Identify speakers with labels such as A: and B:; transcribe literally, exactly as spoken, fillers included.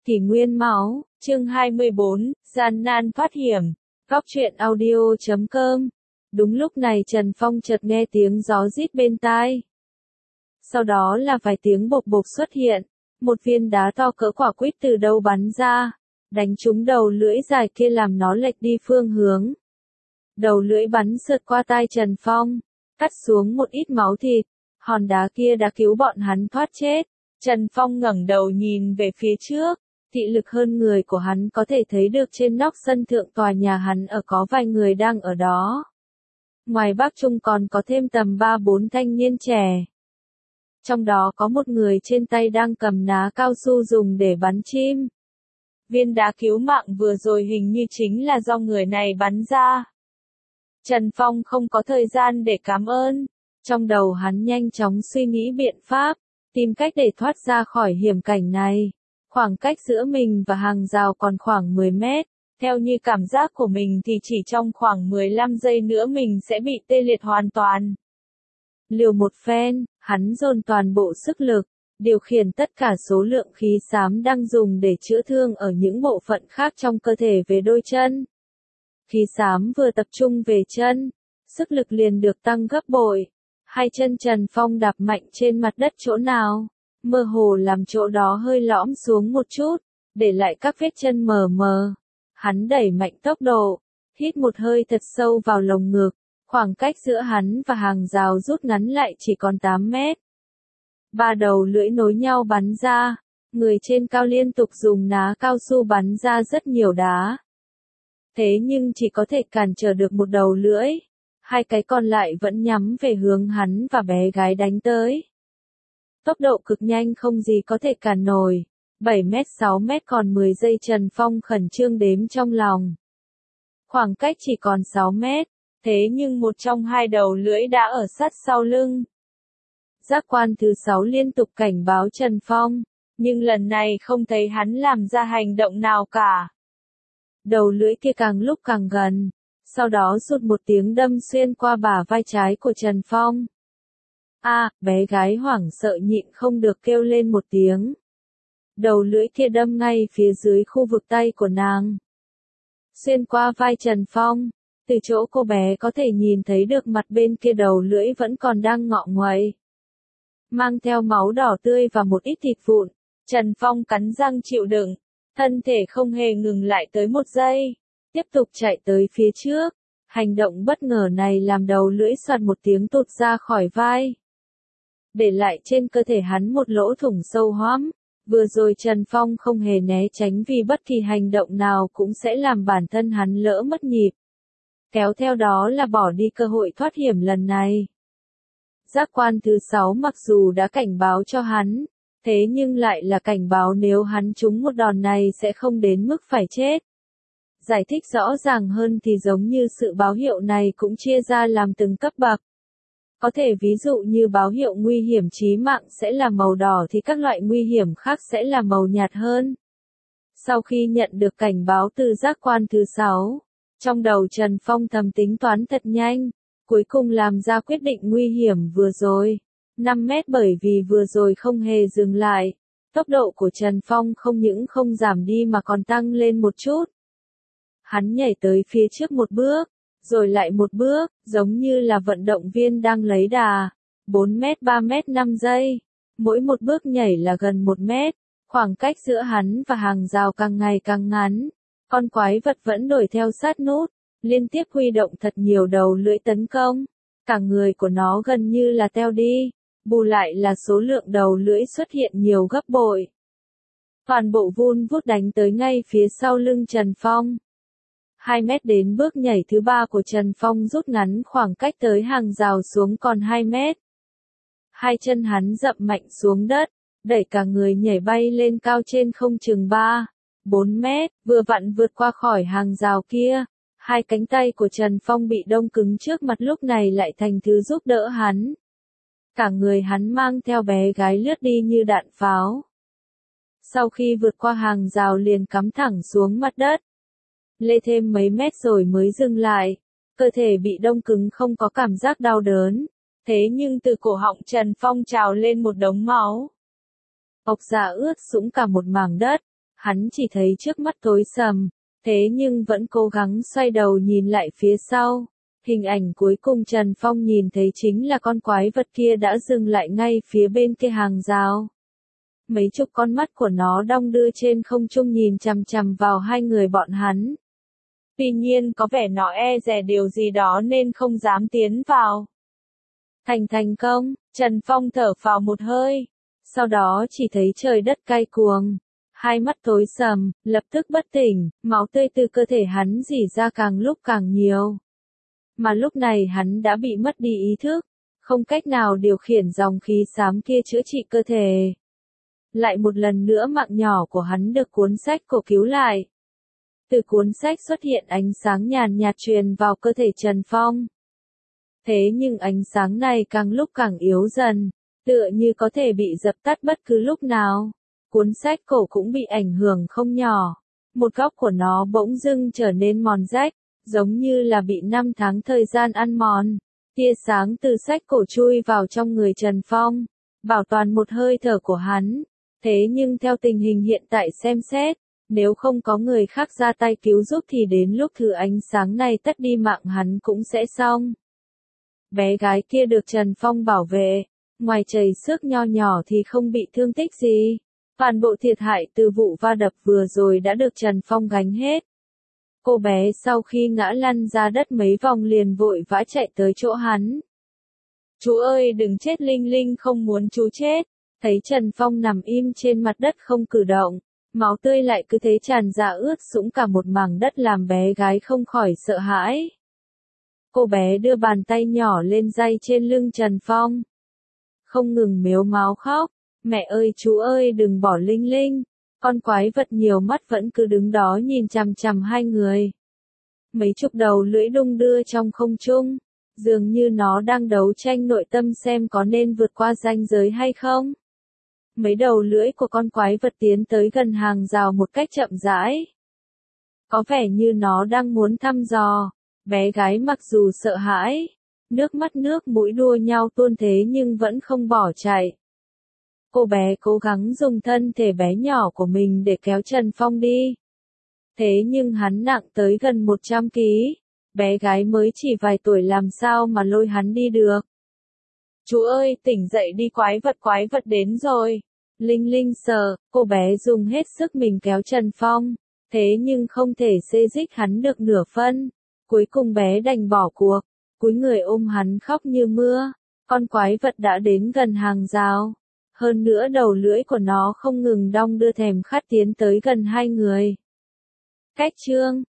A: Kỷ nguyên máu, chương hai mươi bốn, gian nan thoát hiểm, góc truyện audio chấm com. Đúng lúc này Trần Phong chợt nghe tiếng gió rít bên tai. Sau đó là vài tiếng bộc bộc xuất hiện, một viên đá to cỡ quả quýt từ đâu bắn ra, đánh trúng đầu lưỡi dài kia làm nó lệch đi phương hướng. Đầu lưỡi bắn sượt qua tai Trần Phong, cắt xuống một ít máu thịt, hòn đá kia đã cứu bọn hắn thoát chết. Trần Phong ngẩng đầu nhìn về phía trước, thị lực hơn người của hắn có thể thấy được trên nóc sân thượng tòa nhà hắn ở có vài người đang ở đó. Ngoài Bác Trung còn có thêm tầm ba bốn thanh niên trẻ. Trong đó có một người trên tay đang cầm ná cao su dùng để bắn chim. Viên đá cứu mạng vừa rồi hình như chính là do người này bắn ra. Trần Phong không có thời gian để cảm ơn. Trong đầu hắn nhanh chóng suy nghĩ biện pháp, tìm cách để thoát ra khỏi hiểm cảnh này. Khoảng cách giữa mình và hàng rào còn khoảng mười mét. Theo như cảm giác của mình thì chỉ trong khoảng mười lăm giây nữa mình sẽ bị tê liệt hoàn toàn. Liều một phen, hắn dồn toàn bộ sức lực, điều khiển tất cả số lượng khí xám đang dùng để chữa thương ở những bộ phận khác trong cơ thể về đôi chân. Khí xám vừa tập trung về chân, sức lực liền được tăng gấp bội. Hai chân Trần Phong đạp mạnh trên mặt đất chỗ nào, mơ hồ làm chỗ đó hơi lõm xuống một chút, để lại các vết chân mờ mờ. Hắn đẩy mạnh tốc độ, hít một hơi thật sâu vào lồng ngực, khoảng cách giữa hắn và hàng rào rút ngắn lại chỉ còn tám mét. Ba đầu lưỡi nối nhau bắn ra, người trên cao liên tục dùng ná cao su bắn ra rất nhiều đá. Thế nhưng chỉ có thể cản trở được một đầu lưỡi, hai cái còn lại vẫn nhắm về hướng hắn và bé gái đánh tới. Tốc độ cực nhanh không gì có thể cản nổi. bảy mét sáu mét còn mười giây Trần Phong khẩn trương đếm trong lòng. Khoảng cách chỉ còn sáu mét, thế nhưng một trong hai đầu lưỡi đã ở sát sau lưng. Giác quan thứ sáu liên tục cảnh báo Trần Phong, nhưng lần này không thấy hắn làm ra hành động nào cả. Đầu lưỡi kia càng lúc càng gần, sau đó sụt một tiếng đâm xuyên qua bả vai trái của Trần Phong. A, à, bé gái hoảng sợ nhịn không được kêu lên một tiếng. Đầu lưỡi kia đâm ngay phía dưới khu vực tay của nàng. Xuyên qua vai Trần Phong, từ chỗ cô bé có thể nhìn thấy được mặt bên kia đầu lưỡi vẫn còn đang ngọ nguậy. Mang theo máu đỏ tươi và một ít thịt vụn, Trần Phong cắn răng chịu đựng, thân thể không hề ngừng lại tới một giây, tiếp tục chạy tới phía trước. Hành động bất ngờ này làm đầu lưỡi soạt một tiếng tụt ra khỏi vai, để lại trên cơ thể hắn một lỗ thủng sâu hoắm. Vừa rồi Trần Phong không hề né tránh vì bất kỳ hành động nào cũng sẽ làm bản thân hắn lỡ mất nhịp. Kéo theo đó là bỏ đi cơ hội thoát hiểm lần này. Giác quan thứ sáu mặc dù đã cảnh báo cho hắn, thế nhưng lại là cảnh báo nếu hắn trúng một đòn này sẽ không đến mức phải chết. Giải thích rõ ràng hơn thì giống như sự báo hiệu này cũng chia ra làm từng cấp bậc. Có thể ví dụ như báo hiệu nguy hiểm chí mạng sẽ là màu đỏ thì các loại nguy hiểm khác sẽ là màu nhạt hơn. Sau khi nhận được cảnh báo từ giác quan thứ sáu, trong đầu Trần Phong thầm tính toán thật nhanh, cuối cùng làm ra quyết định nguy hiểm vừa rồi. năm mét bởi vì vừa rồi không hề dừng lại, tốc độ của Trần Phong không những không giảm đi mà còn tăng lên một chút. Hắn nhảy tới phía trước một bước, rồi lại một bước, giống như là vận động viên đang lấy đà. bốn mét ba mét năm giây. Mỗi một bước nhảy là gần một mét. Khoảng cách giữa hắn và hàng rào càng ngày càng ngắn. Con quái vật vẫn đuổi theo sát nút, liên tiếp huy động thật nhiều đầu lưỡi tấn công. Cả người của nó gần như là teo đi, bù lại là số lượng đầu lưỡi xuất hiện nhiều gấp bội. Toàn bộ vun vút đánh tới ngay phía sau lưng Trần Phong. hai mét đến bước nhảy thứ ba của Trần Phong rút ngắn khoảng cách tới hàng rào xuống còn hai mét. Hai chân hắn dậm mạnh xuống đất, đẩy cả người nhảy bay lên cao trên không chừng ba, bốn mét, vừa vặn vượt qua khỏi hàng rào kia. Hai cánh tay của Trần Phong bị đông cứng trước mặt lúc này lại thành thứ giúp đỡ hắn. Cả người hắn mang theo bé gái lướt đi như đạn pháo. Sau khi vượt qua hàng rào liền cắm thẳng xuống mặt đất. Lê thêm mấy mét rồi mới dừng lại, cơ thể bị đông cứng không có cảm giác đau đớn, thế nhưng từ cổ họng Trần Phong trào lên một đống máu. Ộc dạ ướt sũng cả một mảng đất, Hắn chỉ thấy trước mắt tối sầm, thế nhưng vẫn cố gắng xoay đầu nhìn lại phía sau. Hình ảnh cuối cùng Trần Phong nhìn thấy chính là con quái vật kia đã dừng lại ngay phía bên kia hàng rào. Mấy chục con mắt của nó đong đưa trên không trung nhìn chằm chằm vào hai người bọn hắn. Tuy nhiên có vẻ nó e dè điều gì đó nên không dám tiến vào. Thành thành công, Trần Phong thở phào một hơi. Sau đó chỉ thấy trời đất cay cuồng. Hai mắt tối sầm, lập tức bất tỉnh, máu tươi từ cơ thể hắn rỉ ra càng lúc càng nhiều. Mà lúc này hắn đã bị mất đi ý thức, không cách nào điều khiển dòng khí xám kia chữa trị cơ thể. Lại một lần nữa mạng nhỏ của hắn được cuốn sách cổ cứu lại. Từ cuốn sách xuất hiện ánh sáng nhàn nhạt truyền vào cơ thể Trần Phong. Thế nhưng ánh sáng này càng lúc càng yếu dần, tựa như có thể bị dập tắt bất cứ lúc nào. Cuốn sách cổ cũng bị ảnh hưởng không nhỏ. Một góc của nó bỗng dưng trở nên mòn rách, giống như là bị năm tháng thời gian ăn mòn. Tia sáng từ sách cổ chui vào trong người Trần Phong, bảo toàn một hơi thở của hắn. Thế nhưng theo tình hình hiện tại xem xét, nếu không có người khác ra tay cứu giúp thì đến lúc thứ ánh sáng này tắt đi mạng hắn cũng sẽ xong. Bé gái kia được Trần Phong bảo vệ, ngoài chảy xước nho nhỏ thì không bị thương tích gì. Toàn bộ thiệt hại từ vụ va đập vừa rồi đã được Trần Phong gánh hết. Cô bé sau khi ngã lăn ra đất mấy vòng liền vội vã chạy tới chỗ hắn. Chú ơi đừng chết, Linh Linh không muốn chú chết. Thấy Trần Phong nằm im trên mặt đất không cử động, máu tươi lại cứ thế tràn ra ướt sũng cả một mảng đất làm bé gái không khỏi sợ hãi. Cô bé đưa bàn tay nhỏ lên day trên lưng Trần Phong. Không ngừng mếu máo khóc. Mẹ ơi chú ơi đừng bỏ Linh Linh. Con quái vật nhiều mắt vẫn cứ đứng đó nhìn chằm chằm hai người. Mấy chục đầu lưỡi đung đưa trong không trung. Dường như nó đang đấu tranh nội tâm xem có nên vượt qua ranh giới hay không. Mấy đầu lưỡi của con quái vật tiến tới gần hàng rào một cách chậm rãi. Có vẻ như nó đang muốn thăm dò. Bé gái mặc dù sợ hãi, nước mắt nước mũi đua nhau tuôn thế nhưng vẫn không bỏ chạy. Cô bé cố gắng dùng thân thể bé nhỏ của mình để kéo Trần Phong đi. Thế nhưng hắn nặng tới gần một trăm ki lô gam, bé gái mới chỉ vài tuổi làm sao mà lôi hắn đi được. Chú ơi, tỉnh dậy đi, quái vật quái vật đến rồi. Linh Linh sợ, cô bé dùng hết sức mình kéo Trần Phong, thế nhưng không thể xê xích hắn được nửa phân. Cuối cùng bé đành bỏ cuộc, cúi người ôm hắn khóc như mưa. Con quái vật đã đến gần hàng rào. Hơn nữa đầu lưỡi của nó không ngừng đong đưa thèm khát tiến tới gần hai người. Cách chương